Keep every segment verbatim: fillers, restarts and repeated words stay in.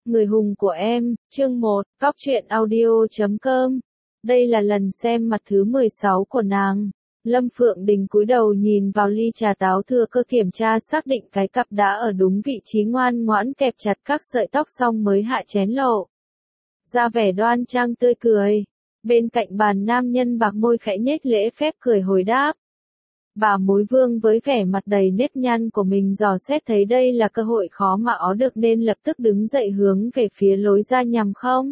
Người hùng của em, chương một, Cóc truyện audio chấm com. Đây là lần xem mặt thứ mười sáu của nàng. Lâm Phượng Đình cúi đầu nhìn vào ly trà táo thừa cơ kiểm tra xác định cái cặp đã ở đúng vị trí, ngoan ngoãn kẹp chặt các sợi tóc xong mới hạ chén lộ. Ra vẻ đoan trang tươi cười. Bên cạnh bàn nam nhân bạc môi khẽ nhếch lễ phép cười hồi đáp. Bà Mối Vương với vẻ mặt đầy nếp nhăn của mình dò xét thấy đây là cơ hội khó mà ó được nên lập tức đứng dậy hướng về phía lối ra nhằm không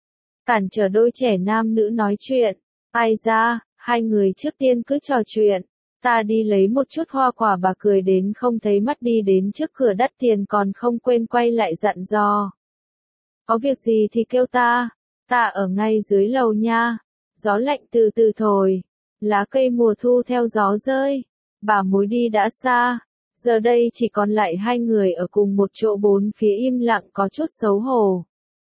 cản trở đôi trẻ nam nữ nói chuyện. Ai ra, hai người trước tiên cứ trò chuyện. Ta đi lấy một chút hoa quả. Bà cười đến không thấy mắt đi đến trước cửa đắt tiền còn không quên quay lại dặn dò. Có việc gì thì kêu ta, ta ở ngay dưới lầu nha. Gió lạnh từ từ thổi. Lá cây mùa thu theo gió rơi. Bà Mối đi đã xa. Giờ đây chỉ còn lại hai người ở cùng một chỗ, bốn phía im lặng có chút xấu hổ.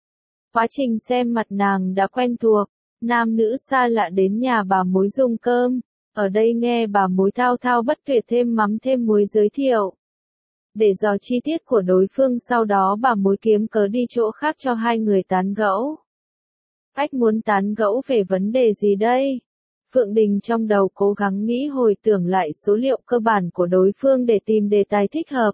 Quá trình xem mặt nàng đã quen thuộc. Nam nữ xa lạ đến nhà bà Mối dùng cơm. Ở đây nghe bà Mối thao thao bất tuyệt thêm mắm thêm muối giới thiệu. Để dò chi tiết của đối phương, sau đó bà Mối kiếm cớ đi chỗ khác cho hai người tán gẫu. Ách muốn tán gẫu về vấn đề gì đây? Phượng Đình trong đầu cố gắng nghĩ hồi tưởng lại số liệu cơ bản của đối phương để tìm đề tài thích hợp.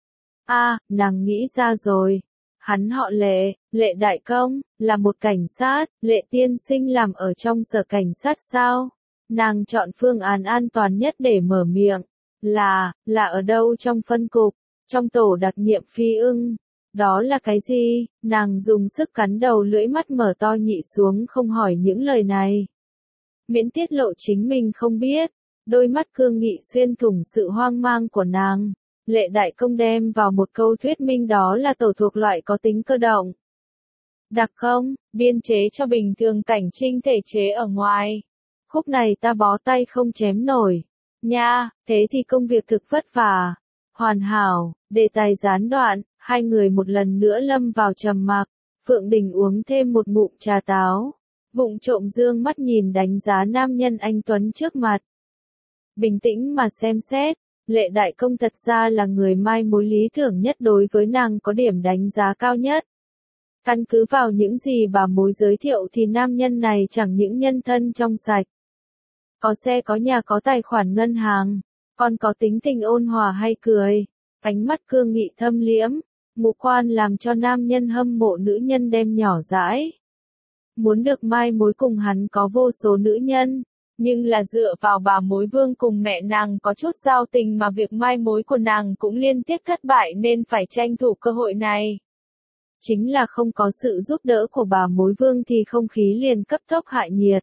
A, à, nàng nghĩ ra rồi. Hắn họ Lệ, Lệ đại công, là một cảnh sát. Lệ tiên sinh làm ở trong sở cảnh sát sao? Nàng chọn phương án an toàn nhất để mở miệng. Là, là ở đâu trong phân cục? Trong tổ đặc nhiệm Phi Ưng. Đó là cái gì? Nàng dùng sức cắn đầu lưỡi, mắt mở to nhị xuống không hỏi những lời này. Miễn tiết lộ chính mình không biết. Đôi mắt cương nghị xuyên thủng sự hoang mang của nàng. Lệ đại công đem vào một câu thuyết minh, đó là tổ thuộc loại có tính cơ động. Đặc công, biên chế cho bình thường cảnh trinh thể chế ở ngoài. Khúc này ta bó tay không chém nổi. Nha, thế thì công việc thực vất vả. Hoàn hảo, đề tài gián đoạn, hai người một lần nữa lâm vào trầm mặc. Phượng Đình uống thêm một ngụm trà táo. Vụng trộm dương mắt nhìn đánh giá nam nhân anh tuấn trước mặt. Bình tĩnh mà xem xét, Lệ đại công thật ra là người mai mối lý tưởng nhất, đối với nàng có điểm đánh giá cao nhất. Căn cứ vào những gì bà Mối giới thiệu thì nam nhân này chẳng những nhân thân trong sạch, có xe có nhà có tài khoản ngân hàng, còn có tính tình ôn hòa hay cười, ánh mắt cương nghị thâm liễm, ngũ quan làm cho nam nhân hâm mộ nữ nhân đem nhỏ dãi. Muốn được mai mối cùng hắn có vô số nữ nhân, nhưng là dựa vào bà Mối Vương cùng mẹ nàng có chút giao tình mà việc mai mối của nàng cũng liên tiếp thất bại nên phải tranh thủ cơ hội này. Chính là không có sự giúp đỡ của bà Mối Vương thì không khí liền cấp tốc hạ nhiệt.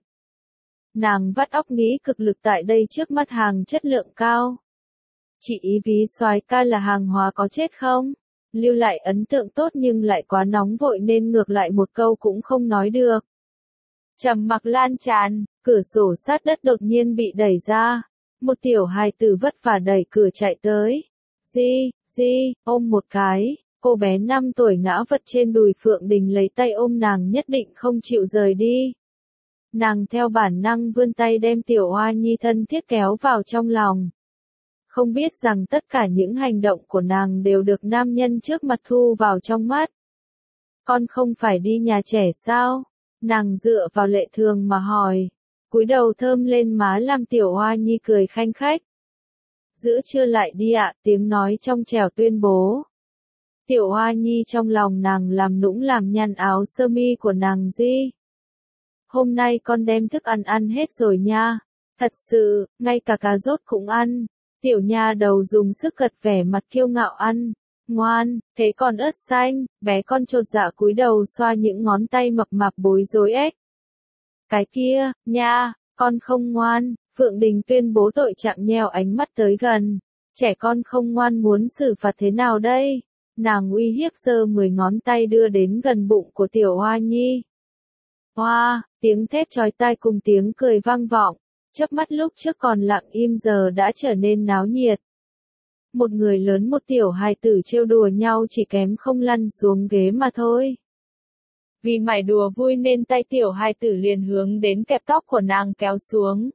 Nàng vắt óc nghĩ cực lực tại đây trước mắt hàng chất lượng cao. Chỉ ý ví soái ca là hàng hóa có chết không? Lưu lại ấn tượng tốt nhưng lại quá nóng vội nên ngược lại một câu cũng không nói được. Trầm mặc lan tràn, cửa sổ sát đất đột nhiên bị đẩy ra. Một tiểu hài tử vất vả đẩy cửa chạy tới. Di, di, ôm một cái. Cô bé năm tuổi ngã vật trên đùi Phượng Đình lấy tay ôm nàng, nhất định không chịu rời đi. Nàng theo bản năng vươn tay đem tiểu oa nhi thân thiết kéo vào trong lòng. Không biết rằng tất cả những hành động của nàng đều được nam nhân trước mặt thu vào trong mắt. Con không phải đi nhà trẻ sao? Nàng dựa vào Lệ Thường mà hỏi. Cúi đầu thơm lên má làm tiểu oa nhi cười khanh khách. Giữa trưa lại đi ạ, tiếng nói trong trẻo tuyên bố. Tiểu oa nhi trong lòng nàng làm nũng làm nhăn áo sơ mi của nàng. Di, hôm nay con đem thức ăn ăn hết rồi nha. Thật sự, ngay cả cà rốt cũng ăn. Tiểu nha đầu dùng sức gật vẻ mặt kiêu ngạo ăn. Ngoan, thế còn ớt xanh? Bé con chột dạ cúi đầu xoa những ngón tay mập mạp bối rối ếch. Cái kia, nha, con không ngoan. Phượng Đình tuyên bố tội trạng, nheo ánh mắt tới gần. Trẻ con không ngoan muốn xử phạt thế nào đây? Nàng uy hiếp giơ mười ngón tay đưa đến gần bụng của tiểu Hoa Nhi. Hoa, tiếng thét chói tai cùng tiếng cười vang vọng. Chớp mắt lúc trước còn lặng im giờ đã trở nên náo nhiệt. Một người lớn một tiểu hài tử trêu đùa nhau chỉ kém không lăn xuống ghế mà thôi. Vì mải đùa vui nên tay tiểu hài tử liền hướng đến kẹp tóc của nàng kéo xuống.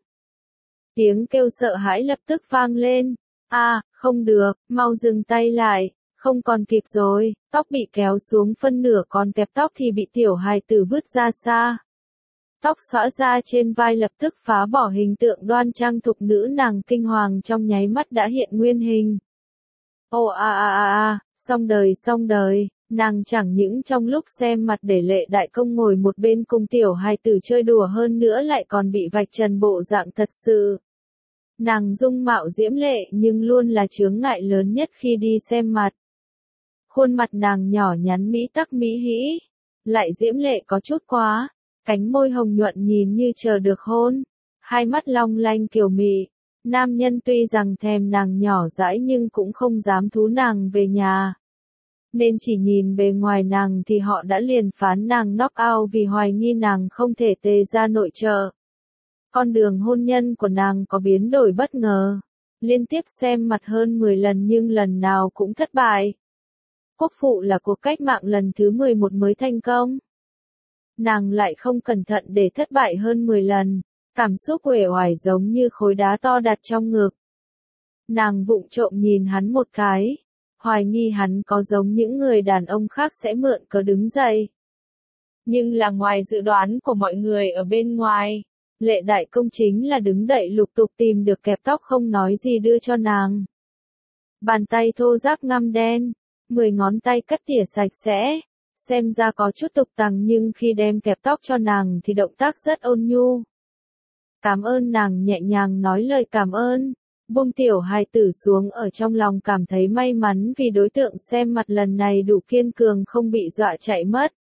Tiếng kêu sợ hãi lập tức vang lên. À, không được, mau dừng tay lại. Không còn kịp rồi, tóc bị kéo xuống phân nửa còn kẹp tóc thì bị tiểu hài tử vứt ra xa. Tóc xõa ra trên vai lập tức phá bỏ hình tượng đoan trang thục nữ nàng kinh hoàng trong nháy mắt đã hiện nguyên hình. Ồ a a a a, xong đời xong đời, nàng chẳng những trong lúc xem mặt để Lệ Đại Công ngồi một bên cùng tiểu hài tử chơi đùa hơn nữa lại còn bị vạch trần bộ dạng thật sự. Nàng dung mạo diễm lệ nhưng luôn là chướng ngại lớn nhất khi đi xem mặt. Khuôn mặt nàng nhỏ nhắn mỹ tắc mỹ hĩ, lại diễm lệ có chút quá, cánh môi hồng nhuận nhìn như chờ được hôn, hai mắt long lanh kiều mị. Nam nhân tuy rằng thèm nàng nhỏ dãi nhưng cũng không dám thú nàng về nhà. Nên chỉ nhìn bề ngoài nàng thì họ đã liền phán nàng knock out vì hoài nghi nàng không thể tề ra nội trợ. Con đường hôn nhân của nàng có biến đổi bất ngờ. Liên tiếp xem mặt hơn mười lần nhưng lần nào cũng thất bại. Quốc phụ là cuộc cách mạng lần thứ mười một mới thành công. Nàng lại không cẩn thận để thất bại hơn mười lần. Cảm xúc uể oải giống như khối đá to đặt trong ngực. Nàng vụng trộm nhìn hắn một cái, hoài nghi hắn có giống những người đàn ông khác sẽ mượn cớ đứng dậy. Nhưng là ngoài dự đoán của mọi người ở bên ngoài, Lệ Đại Công chính là đứng đậy lục tục tìm được kẹp tóc không nói gì đưa cho nàng. Bàn tay thô ráp ngăm đen, mười ngón tay cắt tỉa sạch sẽ, xem ra có chút tục tằng nhưng khi đem kẹp tóc cho nàng thì động tác rất ôn nhu. Cảm ơn nàng nhẹ nhàng nói lời cảm ơn, buông tiểu hài tử xuống ở trong lòng cảm thấy may mắn vì đối tượng xem mặt lần này đủ kiên cường không bị dọa chạy mất.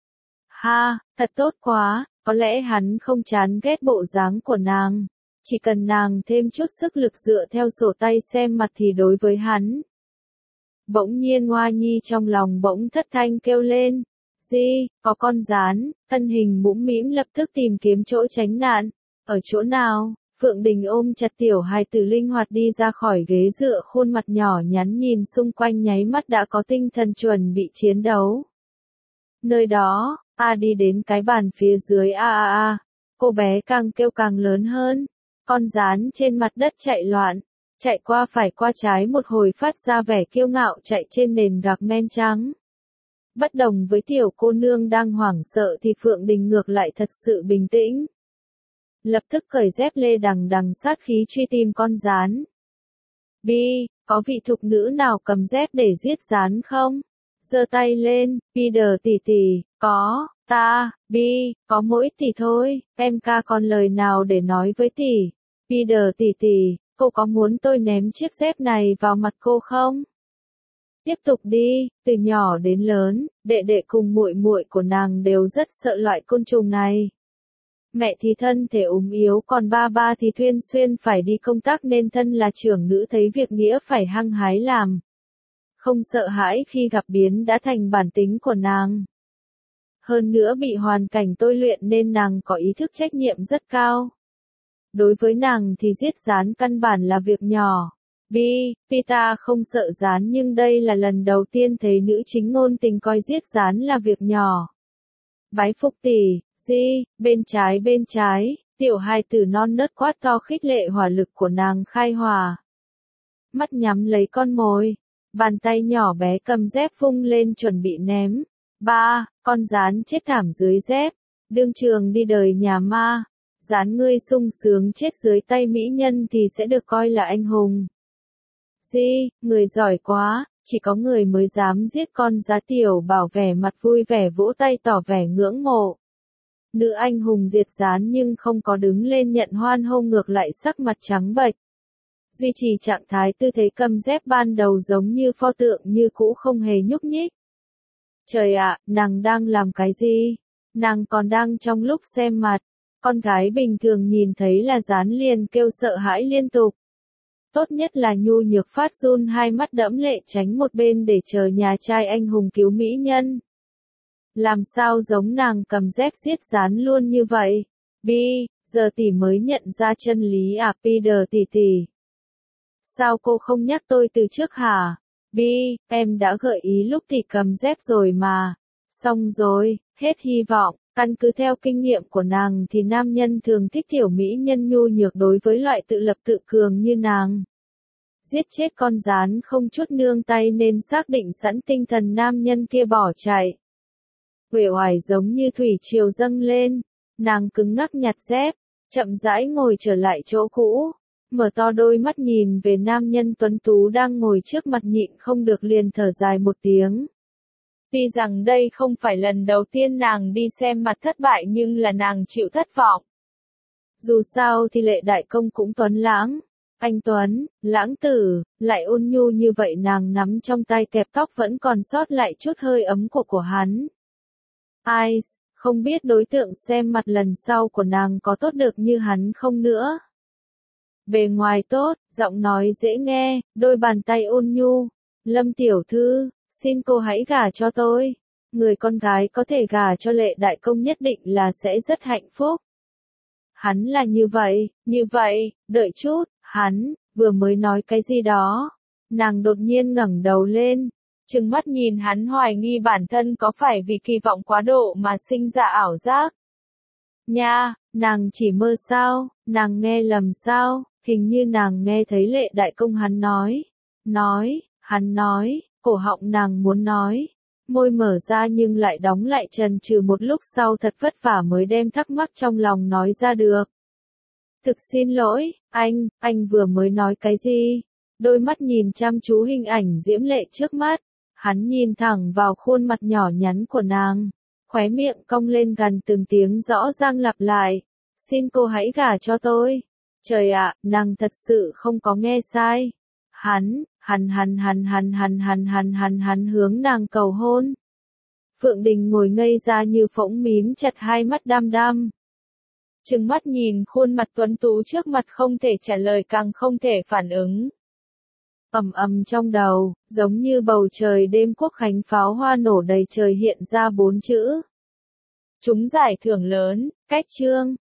Ha, thật tốt quá, có lẽ hắn không chán ghét bộ dáng của nàng, chỉ cần nàng thêm chút sức lực dựa theo sổ tay xem mặt thì đối với hắn. Bỗng nhiên Hoa Nhi trong lòng bỗng thất thanh kêu lên, di, có con gián, thân hình mũm mĩm lập tức tìm kiếm chỗ tránh nạn. Ở chỗ nào? Phượng Đình ôm chặt tiểu hài tử linh hoạt đi ra khỏi ghế dựa, khuôn mặt nhỏ nhắn nhìn xung quanh nháy mắt đã có tinh thần chuẩn bị chiến đấu. Nơi đó, a đi đến cái bàn phía dưới a a a, cô bé càng kêu càng lớn hơn, con gián trên mặt đất chạy loạn, chạy qua phải qua trái một hồi phát ra vẻ kiêu ngạo chạy trên nền gạc men trắng. Bất đồng với tiểu cô nương đang hoảng sợ thì Phượng Đình ngược lại thật sự bình tĩnh. Lập tức cởi dép lê đằng đằng sát khí truy tìm con gián. Bi, có vị thục nữ nào cầm dép để giết gián không? Giơ tay lên, Peter tỷ tỷ, có, ta, Bi, có mỗi tỷ thôi, em ca còn lời nào để nói với tỷ? Peter tỷ tỷ, cô có muốn tôi ném chiếc dép này vào mặt cô không? Tiếp tục đi, từ nhỏ đến lớn, đệ đệ cùng muội muội của nàng đều rất sợ loại côn trùng này. Mẹ thì thân thể ốm yếu còn ba ba thì thuyên xuyên phải đi công tác nên thân là trưởng nữ thấy việc nghĩa phải hăng hái làm. Không sợ hãi khi gặp biến đã thành bản tính của nàng. Hơn nữa bị hoàn cảnh tôi luyện nên nàng có ý thức trách nhiệm rất cao. Đối với nàng thì giết gián căn bản là việc nhỏ. Bi, Pita không sợ gián nhưng đây là lần đầu tiên thấy nữ chính ngôn tình coi giết gián là việc nhỏ. Bái phục tỷ. Di, bên trái bên trái, tiểu hài tử non nớt quát to khích lệ hỏa lực của nàng khai hòa. Mắt nhắm lấy con mồi, bàn tay nhỏ bé cầm dép vung lên chuẩn bị ném. Ba, con gián chết thảm dưới dép, đương trường đi đời nhà ma. Gián ngươi sung sướng chết dưới tay mỹ nhân thì sẽ được coi là anh hùng. Di, người giỏi quá, chỉ có người mới dám giết con giá tiểu bảo vẻ mặt vui vẻ vỗ tay tỏ vẻ ngưỡng mộ. Nữ anh hùng diệt gián nhưng không có đứng lên nhận hoan hô ngược lại sắc mặt trắng bệch. Duy trì trạng thái tư thế cầm dép ban đầu giống như pho tượng như cũ không hề nhúc nhích. Trời ạ, nàng đang làm cái gì? Nàng còn đang trong lúc xem mặt. Con gái bình thường nhìn thấy là gián liền kêu sợ hãi liên tục. Tốt nhất là nhu nhược phát run hai mắt đẫm lệ tránh một bên để chờ nhà trai anh hùng cứu mỹ nhân. Làm sao giống nàng cầm dép giết gián luôn như vậy? Bi, giờ tỷ mới nhận ra chân lý à Peter tỷ tỷ. Sao cô không nhắc tôi từ trước hả? Bi, em đã gợi ý lúc tỷ cầm dép rồi mà. Xong rồi, hết hy vọng, căn cứ theo kinh nghiệm của nàng thì nam nhân thường thích tiểu mỹ nhân nhu nhược đối với loại tự lập tự cường như nàng. giết chết con gián không chút nương tay nên xác định sẵn tinh thần nam nhân kia bỏ chạy. Uể oải giống như thủy triều dâng lên, nàng cứng ngắc nhặt dép, chậm rãi ngồi trở lại chỗ cũ, mở to đôi mắt nhìn về nam nhân tuấn tú đang ngồi trước mặt nhịn không được liền thở dài một tiếng. Tuy rằng đây không phải lần đầu tiên nàng đi xem mặt thất bại nhưng là nàng chịu thất vọng. Dù sao thì Lệ đại công cũng tuấn lãng, anh tuấn, lãng tử, lại ôn nhu như vậy, nàng nắm trong tay kẹp tóc vẫn còn sót lại chút hơi ấm của của hắn. Ai, không biết đối tượng xem mặt lần sau của nàng có tốt được như hắn không nữa. Bề ngoài tốt, giọng nói dễ nghe, đôi bàn tay ôn nhu. Lâm tiểu thư, xin cô hãy gả cho tôi. Người con gái có thể gả cho Lệ đại công nhất định là sẽ rất hạnh phúc. Hắn là như vậy, như vậy, đợi chút, hắn, vừa mới nói cái gì đó. Nàng đột nhiên ngẩng đầu lên, trừng mắt nhìn hắn hoài nghi bản thân có phải vì kỳ vọng quá độ mà sinh ra ảo giác. Nha, nàng chỉ mơ sao, nàng nghe lầm sao, hình như nàng nghe thấy Lệ đại công hắn nói. Nói, hắn nói, cổ họng nàng muốn nói. Môi mở ra nhưng lại đóng lại chần chừ một lúc sau thật vất vả mới đem thắc mắc trong lòng nói ra được. Thực xin lỗi, anh, anh vừa mới nói cái gì? Đôi mắt nhìn chăm chú hình ảnh diễm lệ trước mắt. Hắn nhìn thẳng vào khuôn mặt nhỏ nhắn của nàng. Khóe miệng cong lên gần từng tiếng rõ ràng lặp lại. Xin cô hãy gả cho tôi. Trời ạ, nàng thật sự không có nghe sai. Hắn, hắn hắn hắn hắn hắn hắn hắn hắn hắn hướng nàng cầu hôn. Phượng Đình ngồi ngây ra như phỗng, mím chặt hai mắt đăm đăm. Trừng mắt nhìn khuôn mặt tuấn tú trước mặt, không thể trả lời càng không thể phản ứng. Ầm ầm trong đầu, giống như bầu trời đêm quốc khánh pháo hoa nổ đầy trời hiện ra bốn chữ. Trúng giải thưởng lớn, cách chương.